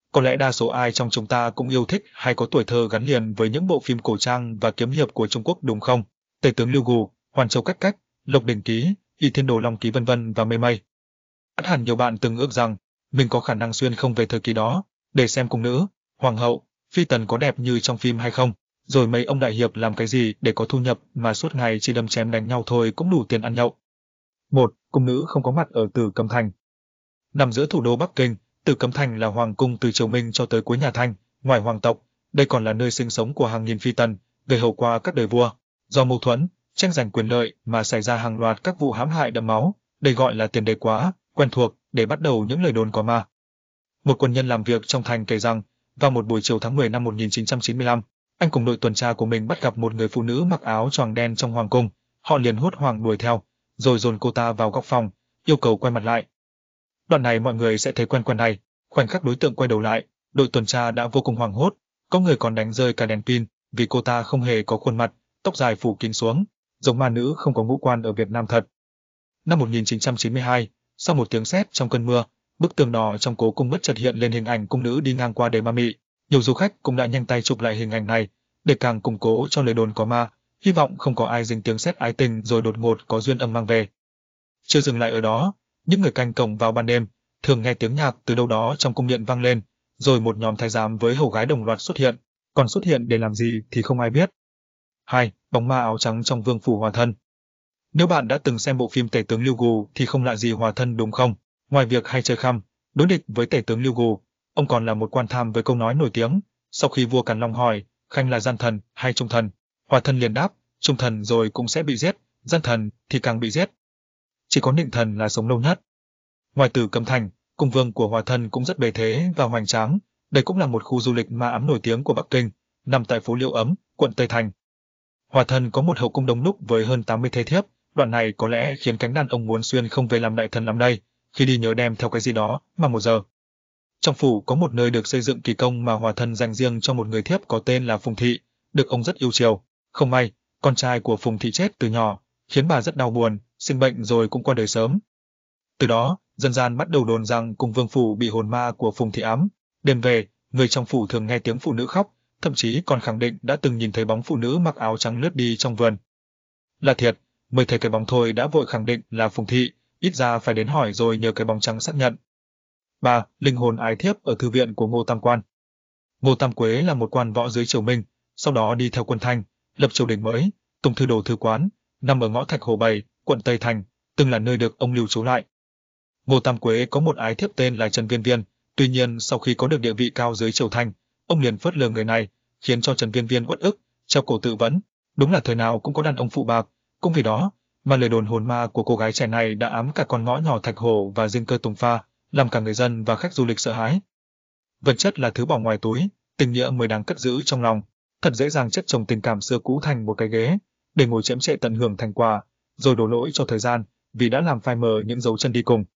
Có lẽ đa số ai trong chúng ta cũng yêu thích hay có tuổi thơ gắn liền với những bộ phim cổ trang và kiếm hiệp của Trung Quốc đúng không? Tể tướng Lưu Gù, Hoàn Châu Cách Cách, Lộc Đỉnh Ký, Y Thiên Đồ Long Ký vân vân và mây mây. Ắt hẳn nhiều bạn từng ước rằng mình có khả năng xuyên không về thời kỳ đó để xem cung nữ, hoàng hậu, phi tần có đẹp như trong phim hay không. Rồi mấy ông đại hiệp làm cái gì để có thu nhập mà suốt ngày chỉ đâm chém đánh nhau thôi cũng đủ tiền ăn nhậu. Một, cung nữ không có mặt ở Tử Cấm Thành. Nằm giữa thủ đô Bắc Kinh, Tử Cấm Thành là hoàng cung từ triều Minh cho tới cuối nhà Thanh, ngoài hoàng tộc, đây còn là nơi sinh sống của hàng nghìn phi tần, đời hầu qua các đời vua. Do mâu thuẫn, tranh giành quyền lợi mà xảy ra hàng loạt các vụ hãm hại đẫm máu, đây gọi là tiền đề quá quen thuộc để bắt đầu những lời đồn có ma. Một quân nhân làm việc trong thành kể rằng, vào một buổi chiều tháng 10 năm 1995, anh cùng đội tuần tra của mình bắt gặp một người phụ nữ mặc áo choàng đen trong hoàng cung. Họ liền hốt hoảng đuổi theo, rồi dồn cô ta vào góc phòng, yêu cầu quay mặt lại. Đoạn này mọi người sẽ thấy quen quen này. Khoảnh khắc đối tượng quay đầu lại, đội tuần tra đã vô cùng hoảng hốt, có người còn đánh rơi cả đèn pin vì cô ta không hề có khuôn mặt, tóc dài phủ kín xuống, giống ma nữ không có ngũ quan ở Việt Nam thật. Năm 1992, sau một tiếng sét trong cơn mưa, bức tường đỏ trong cố cung bất chợt hiện lên hình ảnh cung nữ đi ngang qua đầy ma mị. Nhiều du khách cũng đã nhanh tay chụp lại hình ảnh này để càng củng cố cho lời đồn có ma, hy vọng không có ai dính tiếng sét ái tình rồi đột ngột có duyên âm mang về. Chưa dừng lại ở đó, những người canh cổng vào ban đêm thường nghe tiếng nhạc từ đâu đó trong cung điện vang lên, rồi một nhóm thái giám với hầu gái đồng loạt xuất hiện, còn xuất hiện để làm gì thì không ai biết. 2. Bóng ma áo trắng trong Vương phủ Hòa Thân. Nếu bạn đã từng xem bộ phim Tể tướng Lưu Gù thì không lạ gì Hòa Thân đúng không? Ngoài việc hay chơi khăm, đối địch với Tể tướng Lưu Gù, ông còn là một quan tham với câu nói nổi tiếng. Sau khi vua Càn Long hỏi, Khanh là gian thần hay trung thần, Hòa Thân liền đáp, trung thần rồi cũng sẽ bị giết, gian thần thì càng bị giết. Chỉ có nịnh thần là sống lâu nhất. Ngoài Tử Cấm Thành, cung vương của Hòa Thân cũng rất bề thế và hoành tráng. Đây cũng là một khu du lịch ma ám nổi tiếng của Bắc Kinh, nằm tại phố Liễu Ấm, quận Tây Thành. Hòa Thân có một hậu cung đông đúc với hơn 80 thê thiếp. Đoạn này có lẽ khiến cánh đàn ông muốn xuyên không về làm đại thần lắm đây, khi đi nhớ đem theo cái gì đó mà một giờ. Trong phủ có một nơi được xây dựng kỳ công mà Hòa Thân dành riêng cho một người thiếp có tên là Phùng Thị, được ông rất yêu chiều. Không may, con trai của Phùng Thị chết từ nhỏ, khiến bà rất đau buồn, sinh bệnh rồi cũng qua đời sớm. Từ đó, dân gian bắt đầu đồn rằng cung vương phủ bị hồn ma của Phùng Thị ám. Đêm về, người trong phủ thường nghe tiếng phụ nữ khóc, thậm chí còn khẳng định đã từng nhìn thấy bóng phụ nữ mặc áo trắng lướt đi trong vườn. Là thiệt, mới thấy cái bóng thôi đã vội khẳng định là Phùng Thị, ít ra phải đến hỏi rồi nhờ cái bóng trắng xác nhận. 3. Linh hồn ái thiếp ở thư viện của Ngô Tam Quan. Ngô Tam Quế là một quan võ dưới triều Minh, sau đó đi theo quân Thanh, lập triều đình mới, Tùng Thư Đồ Thư Quán, nằm ở ngõ Thạch Hồ 7, quận Tây Thành, từng là nơi được ông lưu trú lại. Ngô Tam Quế có một ái thiếp tên là Trần Viên Viên, tuy nhiên sau khi có được địa vị cao dưới triều Thanh, ông liền phớt lờ người này, khiến cho Trần Viên Viên uất ức, treo cổ tự vẫn. Đúng là thời nào cũng có đàn ông phụ bạc, cũng vì đó mà lời đồn hồn ma của cô gái trẻ này đã ám cả con ngõ nhỏ Thạch Hồ và Diên Cơ Tùng Pha, làm cả người dân và khách du lịch sợ hãi. Vật chất là thứ bỏ ngoài túi, tình nghĩa mới đáng cất giữ trong lòng. Thật dễ dàng chất chồng tình cảm xưa cũ thành một cái ghế, để ngồi chễm chệ tận hưởng thành quả, rồi đổ lỗi cho thời gian vì đã làm phai mờ những dấu chân đi cùng.